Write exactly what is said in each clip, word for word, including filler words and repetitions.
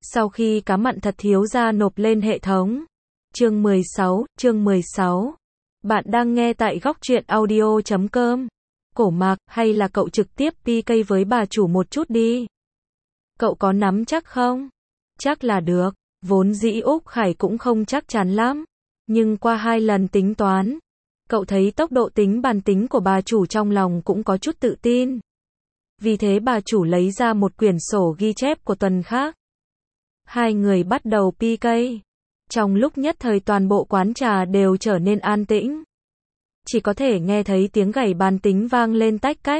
Sau khi cá mặn thật thiếu ra nộp lên hệ thống. Chương mười sáu, chương mười sáu. Bạn đang nghe tại góc truyện audio chấm com. Cổ Mạc, hay là cậu trực tiếp pê ca với bà chủ một chút đi. Cậu có nắm chắc không? Chắc là được. Vốn dĩ Úc Khải cũng không chắc chắn lắm. Nhưng qua hai lần tính toán, cậu thấy tốc độ tính bàn tính của bà chủ trong lòng cũng có chút tự tin. Vì thế bà chủ lấy ra một quyển sổ ghi chép của tuần khác. Hai người bắt đầu pê ca. Trong lúc nhất thời toàn bộ quán trà đều trở nên an tĩnh. Chỉ có thể nghe thấy tiếng gảy bàn tính vang lên tách cách.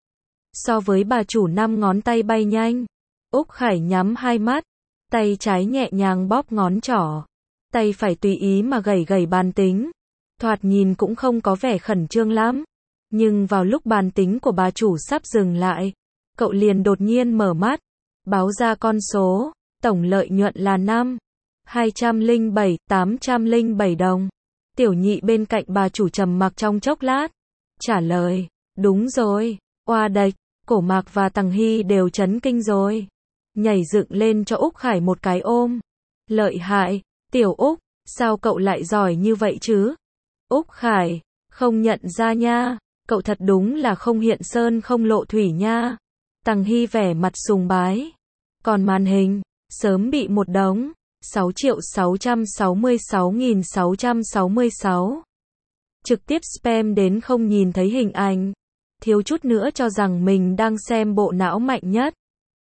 So với bà chủ năm ngón tay bay nhanh, Úc Khải nhắm hai mắt, tay trái nhẹ nhàng bóp ngón trỏ, tay phải tùy ý mà gảy gảy bàn tính. Thoạt nhìn cũng không có vẻ khẩn trương lắm. Nhưng vào lúc bàn tính của bà chủ sắp dừng lại, cậu liền đột nhiên mở mắt, báo ra con số, tổng lợi nhuận là năm hai trăm lẻ bảy, tám trăm lẻ bảy đồng. Tiểu Nhị bên cạnh bà chủ trầm mặc trong chốc lát, trả lời, đúng rồi, oa đạch. Cổ Mạc và Tằng Hy đều chấn kinh rồi, nhảy dựng lên cho Úc Khải một cái ôm. Lợi hại, Tiểu Úc, sao cậu lại giỏi như vậy chứ? Úc Khải, không nhận ra nha, cậu thật đúng là không hiện sơn không lộ thủy nha. Tằng Hy vẻ mặt sùng bái, còn màn hình, sớm bị một đống, sáu triệu sáu trăm sáu mươi sáu nghìn sáu trăm sáu mươi sáu. Trực tiếp spam đến không nhìn thấy hình ảnh, thiếu chút nữa cho rằng mình đang xem bộ não mạnh nhất.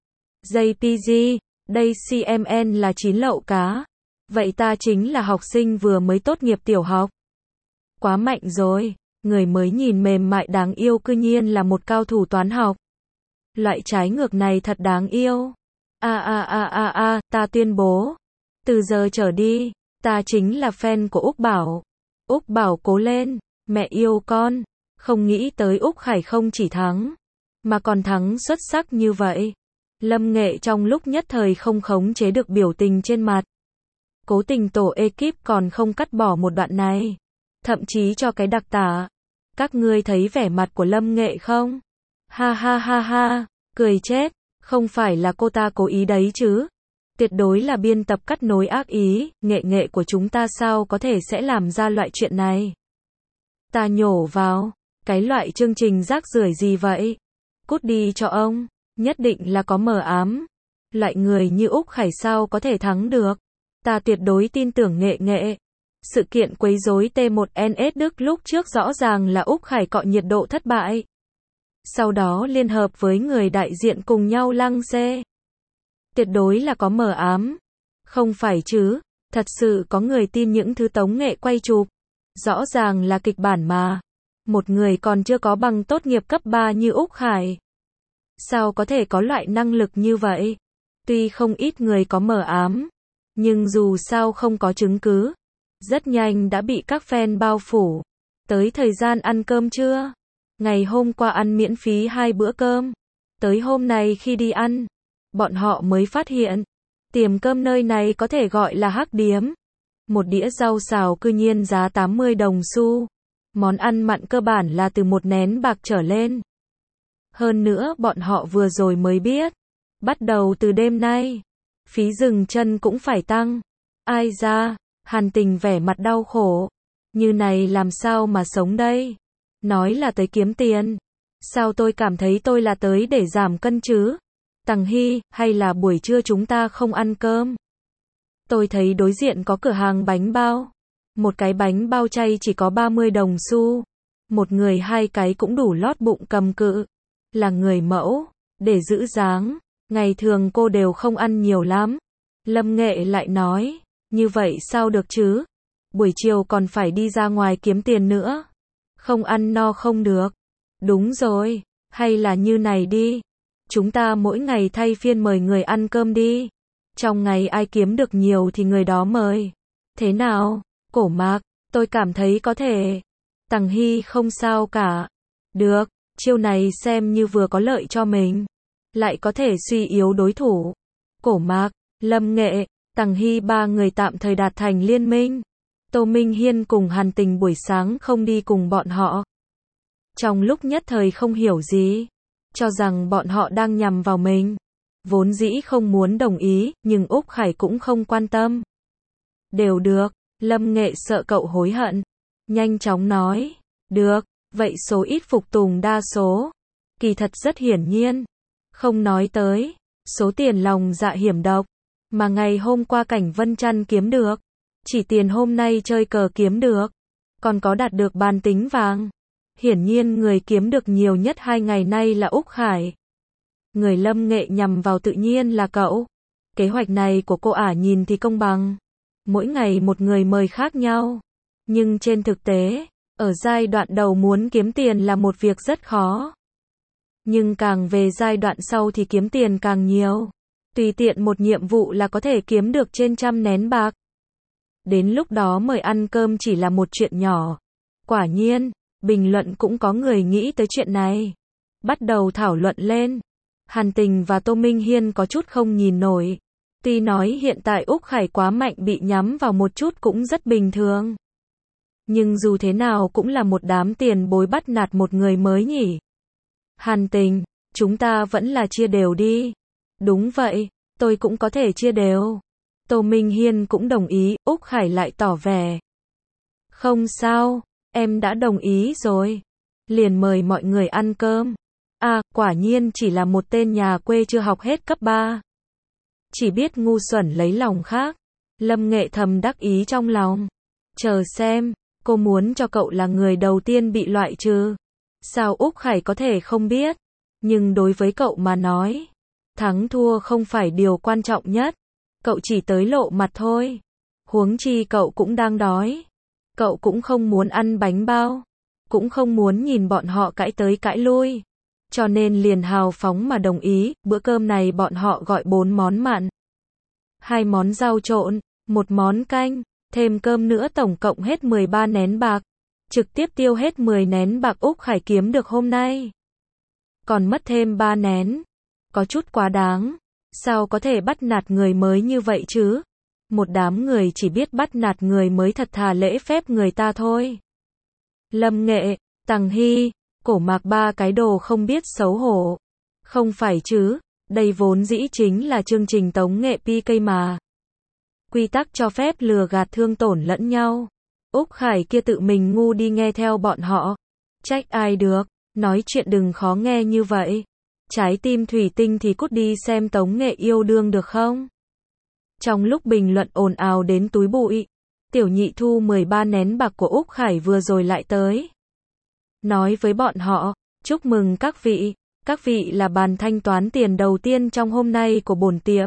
gi pê giê, đây xê em en là chín lậu cá. Vậy ta chính là học sinh vừa mới tốt nghiệp tiểu học. Quá mạnh rồi, người mới nhìn mềm mại đáng yêu cư nhiên là một cao thủ toán học. Loại trái ngược này thật đáng yêu. A a a a a, ta tuyên bố, từ giờ trở đi, ta chính là fan của Úc Bảo. Úc Bảo cố lên, mẹ yêu con. Không nghĩ tới Úc Khải không chỉ thắng, mà còn thắng xuất sắc như vậy. Lâm Nghệ trong lúc nhất thời không khống chế được biểu tình trên mặt. Cố tình tổ ekip còn không cắt bỏ một đoạn này, thậm chí cho cái đặc tả. Các ngươi thấy vẻ mặt của Lâm Nghệ không? Ha ha ha ha, cười chết, không phải là cô ta cố ý đấy chứ? Tuyệt đối là biên tập cắt nối ác ý, nghệ nghệ của chúng ta sao có thể sẽ làm ra loại chuyện này? Ta nhổ vào, cái loại chương trình rác rưởi gì vậy? Cút đi cho ông, nhất định là có mờ ám. Loại người như Úc Khải sao có thể thắng được? Ta tuyệt đối tin tưởng nghệ nghệ. Sự kiện quấy rối T một N S Đức lúc trước rõ ràng là Úc Khải cọ nhiệt độ thất bại. Sau đó liên hợp với người đại diện cùng nhau lăng xê. Tuyệt đối là có mờ ám. Không phải chứ, thật sự có người tin những thứ Tống Nghệ quay chụp. Rõ ràng là kịch bản mà. Một người còn chưa có bằng tốt nghiệp cấp ba như Úc Khải. Sao có thể có loại năng lực như vậy? Tuy không ít người có mờ ám, nhưng dù sao không có chứng cứ. Rất nhanh đã bị các fan bao phủ. Tới thời gian ăn cơm trưa. Ngày hôm qua ăn miễn phí hai bữa cơm. Tới hôm nay khi đi ăn, bọn họ mới phát hiện, tiệm cơm nơi này có thể gọi là hắc điếm. Một đĩa rau xào cư nhiên giá tám mươi đồng xu. Món ăn mặn cơ bản là từ một nén bạc trở lên. Hơn nữa bọn họ vừa rồi mới biết, bắt đầu từ đêm nay, phí dừng chân cũng phải tăng. Ai ra, Hàn Tình vẻ mặt đau khổ. Như này làm sao mà sống đây? Nói là tới kiếm tiền. Sao tôi cảm thấy tôi là tới để giảm cân chứ? Tằng Hy, hay là buổi trưa chúng ta không ăn cơm? Tôi thấy đối diện có cửa hàng bánh bao. Một cái bánh bao chay chỉ có ba mươi đồng xu. Một người hai cái cũng đủ lót bụng cầm cự. Là người mẫu, để giữ dáng. Ngày thường cô đều không ăn nhiều lắm. Lâm Nghệ lại nói, như vậy sao được chứ? Buổi chiều còn phải đi ra ngoài kiếm tiền nữa. Không ăn no không được. Đúng rồi, hay là như này đi. Chúng ta mỗi ngày thay phiên mời người ăn cơm đi. Trong ngày ai kiếm được nhiều thì người đó mời. Thế nào, Cổ Mạc, tôi cảm thấy có thể. Tằng Hy không sao cả. Được, chiêu này xem như vừa có lợi cho mình, lại có thể suy yếu đối thủ. Cổ Mạc, Lâm Nghệ, Tằng Hy ba người tạm thời đạt thành liên minh. Tô Minh Hiên cùng Hàn Tình buổi sáng không đi cùng bọn họ. Trong lúc nhất thời không hiểu gì, cho rằng bọn họ đang nhằm vào mình. Vốn dĩ không muốn đồng ý, nhưng Úc Khải cũng không quan tâm. Đều được, Lâm Nghệ sợ cậu hối hận. Nhanh chóng nói, được, vậy số ít phục tùng đa số. Kỳ thật rất hiển nhiên. Không nói tới, số tiền lòng dạ hiểm độc, mà ngày hôm qua Cảnh Vân Chăn kiếm được. Chỉ tiền hôm nay chơi cờ kiếm được. Còn có đạt được bàn tính vàng. Hiển nhiên người kiếm được nhiều nhất hai ngày nay là Úc Khải. Người Lâm Nghệ nhằm vào tự nhiên là cậu. Kế hoạch này của cô ả nhìn thì công bằng. Mỗi ngày một người mời khác nhau. Nhưng trên thực tế, ở giai đoạn đầu muốn kiếm tiền là một việc rất khó. Nhưng càng về giai đoạn sau thì kiếm tiền càng nhiều. Tùy tiện một nhiệm vụ là có thể kiếm được trên trăm nén bạc. Đến lúc đó mời ăn cơm chỉ là một chuyện nhỏ. Quả nhiên, bình luận cũng có người nghĩ tới chuyện này. Bắt đầu thảo luận lên. Hàn Tình và Tô Minh Hiên có chút không nhìn nổi. Tuy nói hiện tại Úc Khải quá mạnh bị nhắm vào một chút cũng rất bình thường. Nhưng dù thế nào cũng là một đám tiền bối bắt nạt một người mới nhỉ. Hàn Tình, chúng ta vẫn là chia đều đi. Đúng vậy, tôi cũng có thể chia đều. Tô Minh Hiên cũng đồng ý, Úc Khải lại tỏ vẻ. Không sao, em đã đồng ý rồi. Liền mời mọi người ăn cơm. À, quả nhiên chỉ là một tên nhà quê chưa học hết cấp ba. Chỉ biết ngu xuẩn lấy lòng khác. Lâm Nghệ thầm đắc ý trong lòng. Chờ xem, cô muốn cho cậu là người đầu tiên bị loại trừ. Sao Úc Khải có thể không biết? Nhưng đối với cậu mà nói, thắng thua không phải điều quan trọng nhất. Cậu chỉ tới lộ mặt thôi. Huống chi cậu cũng đang đói. Cậu cũng không muốn ăn bánh bao. Cũng không muốn nhìn bọn họ cãi tới cãi lui. Cho nên liền hào phóng mà đồng ý, bữa cơm này bọn họ gọi bốn món mặn. Hai món rau trộn, một món canh, thêm cơm nữa tổng cộng hết mười ba nén bạc. Trực tiếp tiêu hết mười nén bạc Úc Khải kiếm được hôm nay. Còn mất thêm ba nén. Có chút quá đáng. Sao có thể bắt nạt người mới như vậy chứ? Một đám người chỉ biết bắt nạt người mới thật thà lễ phép người ta thôi. Lâm Nghệ, Tằng Hy, Cổ Mạc ba cái đồ không biết xấu hổ. Không phải chứ, đây vốn dĩ chính là chương trình tống nghệ pê ca mà. Quy tắc cho phép lừa gạt thương tổn lẫn nhau. Úc Khải kia tự mình ngu đi nghe theo bọn họ. Trách ai được, nói chuyện đừng khó nghe như vậy. Trái tim thủy tinh thì cút đi xem tống nghệ yêu đương được không? Trong lúc bình luận ồn ào đến túi bụi, Tiểu Nhị thu mười ba nén bạc của Úc Khải vừa rồi lại tới. Nói với bọn họ, chúc mừng các vị, các vị là bàn thanh toán tiền đầu tiên trong hôm nay của bổn tiệm.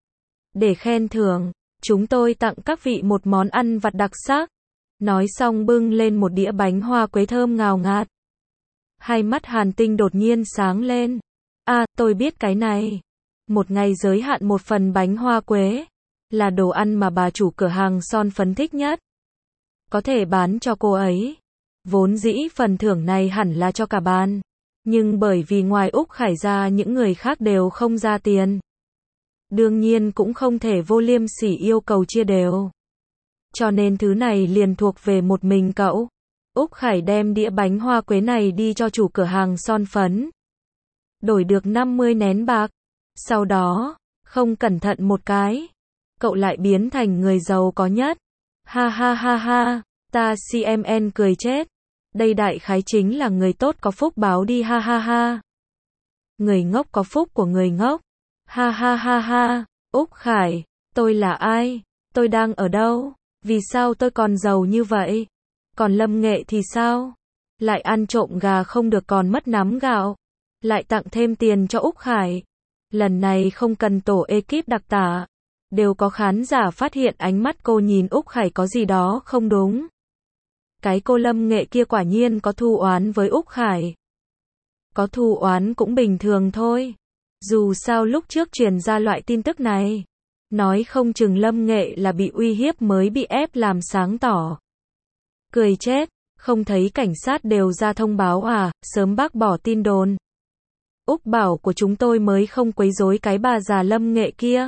Để khen thưởng, chúng tôi tặng các vị một món ăn vặt đặc sắc. Nói xong bưng lên một đĩa bánh hoa quế thơm ngào ngạt. Hai mắt Hàn Tinh đột nhiên sáng lên. À, tôi biết cái này. Một ngày giới hạn một phần bánh hoa quế. Là đồ ăn mà bà chủ cửa hàng son phấn thích nhất. Có thể bán cho cô ấy. Vốn dĩ phần thưởng này hẳn là cho cả bàn. Nhưng bởi vì ngoài Úc Khải ra những người khác đều không ra tiền. Đương nhiên cũng không thể vô liêm sỉ yêu cầu chia đều. Cho nên thứ này liền thuộc về một mình cậu. Úc Khải đem đĩa bánh hoa quế này đi cho chủ cửa hàng son phấn. Đổi được năm mươi nén bạc. Sau đó, không cẩn thận một cái. Cậu lại biến thành người giàu có nhất. Ha ha ha ha, ta xê em en cười chết. Đây đại khái chính là người tốt có phúc báo đi ha ha ha. Người ngốc có phúc của người ngốc. Ha ha ha ha, Úc Khải, tôi là ai? Tôi đang ở đâu? Vì sao tôi còn giàu như vậy? Còn Lâm Nghệ thì sao? Lại ăn trộm gà không được còn mất nắm gạo. Lại tặng thêm tiền cho Úc Khải. Lần này không cần tổ ekip đặc tả. Đều có khán giả phát hiện ánh mắt cô nhìn Úc Khải có gì đó không đúng. Cái cô Lâm Nghệ kia quả nhiên có thù oán với Úc Khải. Có thù oán cũng bình thường thôi. Dù sao lúc trước truyền ra loại tin tức này. Nói không chừng Lâm Nghệ là bị uy hiếp mới bị ép làm sáng tỏ. Cười chết, không thấy cảnh sát đều ra thông báo à, sớm bác bỏ tin đồn. Úc bảo của chúng tôi mới không quấy rối cái bà già Lâm Nghệ kia.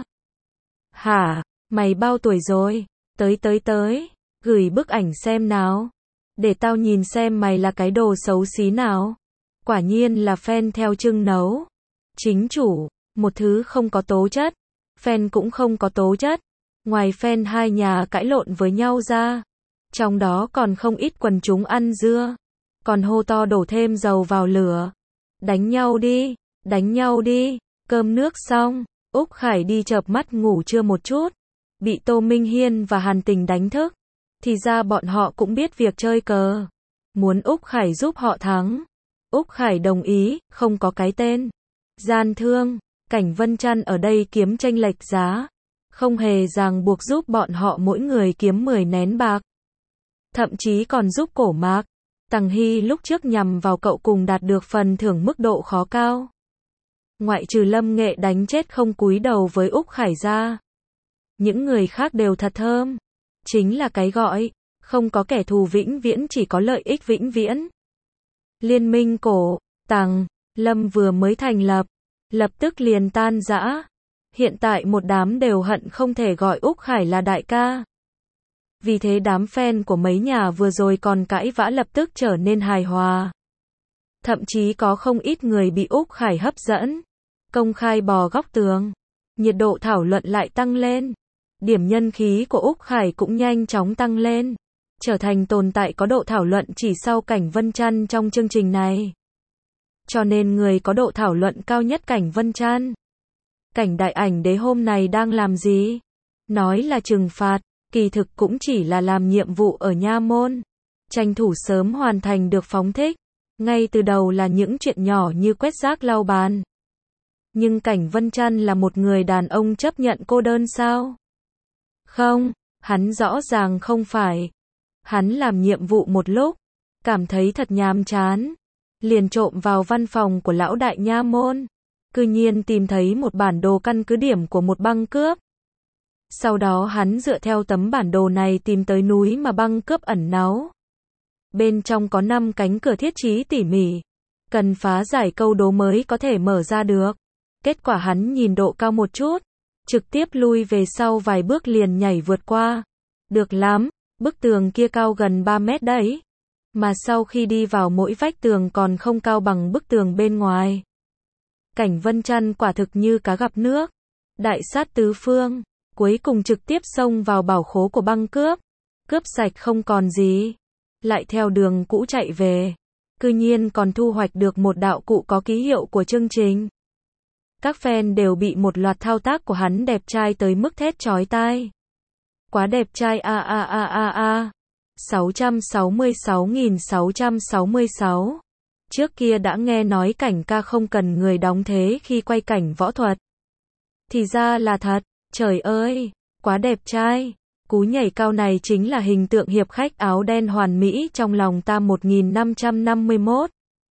Hả, mày bao tuổi rồi? Tới tới tới, gửi bức ảnh xem nào. Để tao nhìn xem mày là cái đồ xấu xí nào. Quả nhiên là fan theo Trưng Nấu. Chính chủ, Một thứ không có tố chất. Fan cũng không có tố chất. Ngoài fan hai nhà cãi lộn với nhau ra, trong đó còn không ít quần chúng ăn dưa. Còn hô to đổ thêm dầu vào lửa. Đánh nhau đi, đánh nhau đi. Cơm nước xong, Úc Khải đi chợp mắt ngủ trưa một chút. Bị Tô Minh Hiên và Hàn Tình đánh thức. Thì ra bọn họ cũng biết việc chơi cờ. Muốn Úc Khải giúp họ thắng. Úc Khải đồng ý, không có cái tên gian thương. Cảnh Vân Trăn ở đây kiếm chênh lệch giá. Không hề ràng buộc giúp bọn họ mỗi người kiếm mười nén bạc. Thậm chí còn giúp Cổ Mạc, Tằng Hy lúc trước nhằm vào cậu cùng đạt được phần thưởng mức độ khó cao. Ngoại trừ Lâm Nghệ đánh chết không cúi đầu với Úc Khải ra. Những người khác đều thật thơm. Chính là cái gọi, không có kẻ thù vĩnh viễn, chỉ có lợi ích vĩnh viễn. Liên minh Cổ, Tằng, Lâm vừa mới thành lập, lập tức liền tan rã. Hiện tại một đám đều hận không thể gọi Úc Khải là đại ca. Vì thế đám fan của mấy nhà vừa rồi còn cãi vã lập tức trở nên hài hòa. Thậm chí có không ít người bị Úc Khải hấp dẫn, công khai bò góc tường. Nhiệt độ thảo luận lại tăng lên. Điểm nhân khí của Úc Khải cũng nhanh chóng tăng lên, trở thành tồn tại có độ thảo luận chỉ sau Cảnh Vân Trăn trong chương trình này. Cho nên người có độ thảo luận cao nhất Cảnh Vân Trăn. Cảnh Đại Ảnh Đế hôm này đang làm gì? Nói là trừng phạt, kỳ thực cũng chỉ là làm nhiệm vụ ở nha môn. Tranh thủ sớm hoàn thành được phóng thích. Ngay từ đầu là những chuyện nhỏ như quét rác lau bàn. Nhưng Cảnh Vân Trăn là một người đàn ông chấp nhận cô đơn sao? Không, hắn rõ ràng không phải. Hắn làm nhiệm vụ một lúc, cảm thấy thật nhàm chán. Liền trộm vào văn phòng của lão đại nha môn. Cư nhiên tìm thấy một bản đồ căn cứ điểm của một băng cướp. Sau đó hắn dựa theo tấm bản đồ này tìm tới núi mà băng cướp ẩn náu. Bên trong có năm cánh cửa thiết trí tỉ mỉ. Cần phá giải câu đố mới có thể mở ra được. Kết quả hắn nhìn độ cao một chút, trực tiếp lui về sau vài bước liền nhảy vượt qua. Được lắm, bức tường kia cao gần ba mét đấy. Mà sau khi đi vào mỗi vách tường còn không cao bằng bức tường bên ngoài. Cảnh Vân Trăn quả thực như cá gặp nước. Đại sát tứ phương, cuối cùng trực tiếp xông vào bảo khố của băng cướp. Cướp sạch không còn gì. Lại theo đường cũ chạy về. Cư nhiên còn thu hoạch được một đạo cụ có ký hiệu của chương trình. Các fan đều bị một loạt thao tác của hắn đẹp trai tới mức thét chói tai. Quá đẹp trai a a a a a. sáu trăm sáu mươi sáu nghìn sáu trăm sáu mươi sáu. Trước kia đã nghe nói Cảnh ca không cần người đóng thế khi quay cảnh võ thuật. Thì ra là thật, trời ơi, quá đẹp trai. Cú nhảy cao này chính là hình tượng hiệp khách áo đen hoàn mỹ trong lòng ta một nghìn năm trăm năm mươi mốt.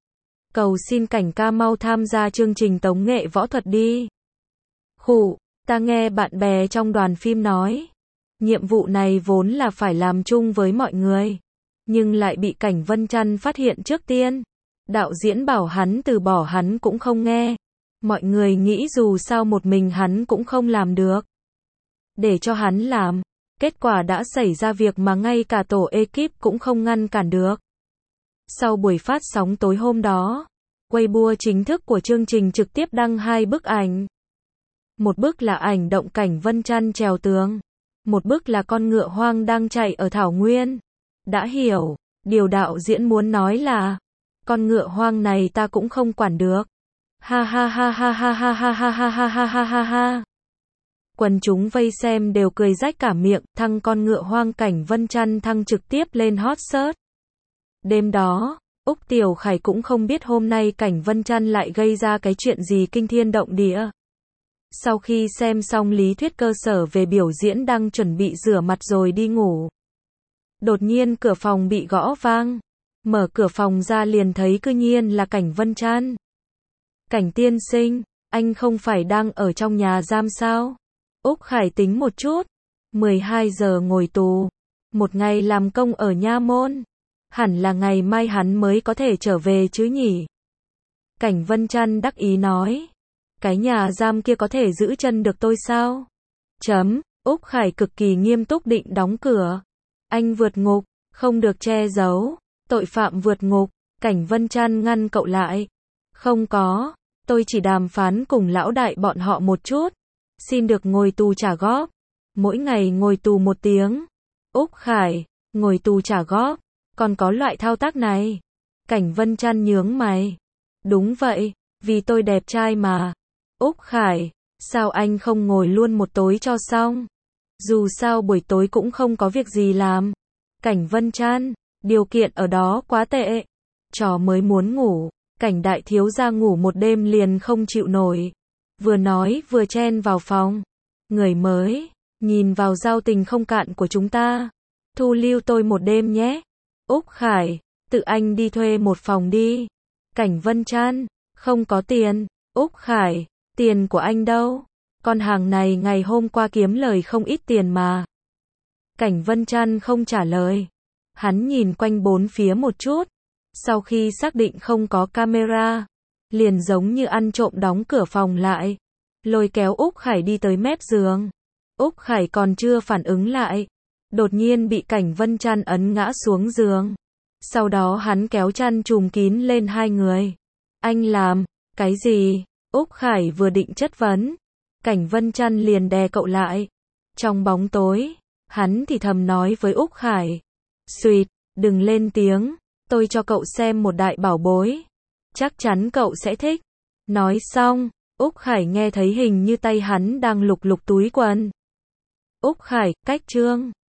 Cầu xin Cảnh ca mau tham gia chương trình tống nghệ võ thuật đi. Khụ, ta nghe bạn bè trong đoàn phim nói. Nhiệm vụ này vốn là phải làm chung với mọi người. Nhưng lại bị Cảnh Vân Trăn phát hiện trước tiên. Đạo diễn bảo hắn từ bỏ hắn cũng không nghe. Mọi người nghĩ dù sao một mình hắn cũng không làm được. Để cho hắn làm. Kết quả đã xảy ra việc mà ngay cả tổ ekip cũng không ngăn cản được. Sau buổi phát sóng tối hôm đó, Weibo chính thức của chương trình trực tiếp đăng hai bức ảnh. Một bức là ảnh động Cảnh Vân Trăn trèo tường. Một bức là con ngựa hoang đang chạy ở thảo nguyên. Đã hiểu, điều đạo diễn muốn nói là, con ngựa hoang này ta cũng không quản được. Ha ha ha ha ha ha ha ha ha ha ha ha ha ha. Quần chúng vây xem đều cười rách cả miệng, thăng con ngựa hoang Cảnh Vân Trăn thăng trực tiếp lên hot search. Đêm đó, Úc Tiểu Khải cũng không biết hôm nay Cảnh Vân Trăn lại gây ra cái chuyện gì kinh thiên động địa. Sau khi xem xong lý thuyết cơ sở về biểu diễn đang chuẩn bị rửa mặt rồi đi ngủ. Đột nhiên cửa phòng bị gõ vang. Mở cửa phòng ra liền thấy cư nhiên là Cảnh Vân Trăn. Cảnh tiên sinh, anh không phải đang ở trong nhà giam sao? Úc Khải tính một chút. mười hai giờ ngồi tù. Một ngày làm công ở nha môn. Hẳn là ngày mai hắn mới có thể trở về chứ nhỉ? Cảnh Vân Trăn đắc ý nói. Cái nhà giam kia có thể giữ chân được tôi sao? Chấm, Úc Khải cực kỳ nghiêm túc định đóng cửa. Anh vượt ngục, không được che giấu. Tội phạm vượt ngục. Cảnh Vân Trăn ngăn cậu lại. Không có, Tôi chỉ đàm phán cùng lão đại bọn họ một chút. Xin được ngồi tù trả góp. Mỗi ngày ngồi tù một tiếng. Úc Khải, ngồi tù trả góp. Còn có loại thao tác này. Cảnh Vân Trăn nhướng mày. Đúng vậy, vì tôi đẹp trai mà. Úc Khải, sao anh không ngồi luôn một tối cho xong? Dù sao buổi tối cũng không có việc gì làm. Cảnh Vân Trăn, điều kiện ở đó quá tệ. Trò mới muốn ngủ, Cảnh đại thiếu gia ngủ một đêm liền không chịu nổi. Vừa nói vừa chen vào phòng. Người mới, nhìn vào giao tình không cạn của chúng ta. Thu lưu tôi một đêm nhé. Úc Khải, tự anh đi thuê một phòng đi. Cảnh Vân Trăn, không có tiền. Úc Khải, tiền của anh đâu? Con hàng này ngày hôm qua kiếm lời không ít tiền mà. Cảnh Vân Trăn không trả lời. Hắn nhìn quanh bốn phía một chút. Sau khi xác định không có camera, liền giống như ăn trộm đóng cửa phòng lại. Lôi kéo Úc Khải đi tới mép giường. Úc Khải còn chưa phản ứng lại. Đột nhiên bị Cảnh Vân Trăn ấn ngã xuống giường. Sau đó hắn kéo chăn trùm kín lên hai người. Anh làm, cái gì? Úc Khải vừa định chất vấn. Cảnh Vân Trăn liền đè cậu lại. Trong bóng tối, hắn thì thầm nói với Úc Khải. Xuyệt, đừng lên tiếng. Tôi cho cậu xem một đại bảo bối. Chắc chắn cậu sẽ thích. Nói xong, Úc Khải nghe thấy hình như tay hắn đang lục lục túi quần. Úc Khải, cách chương.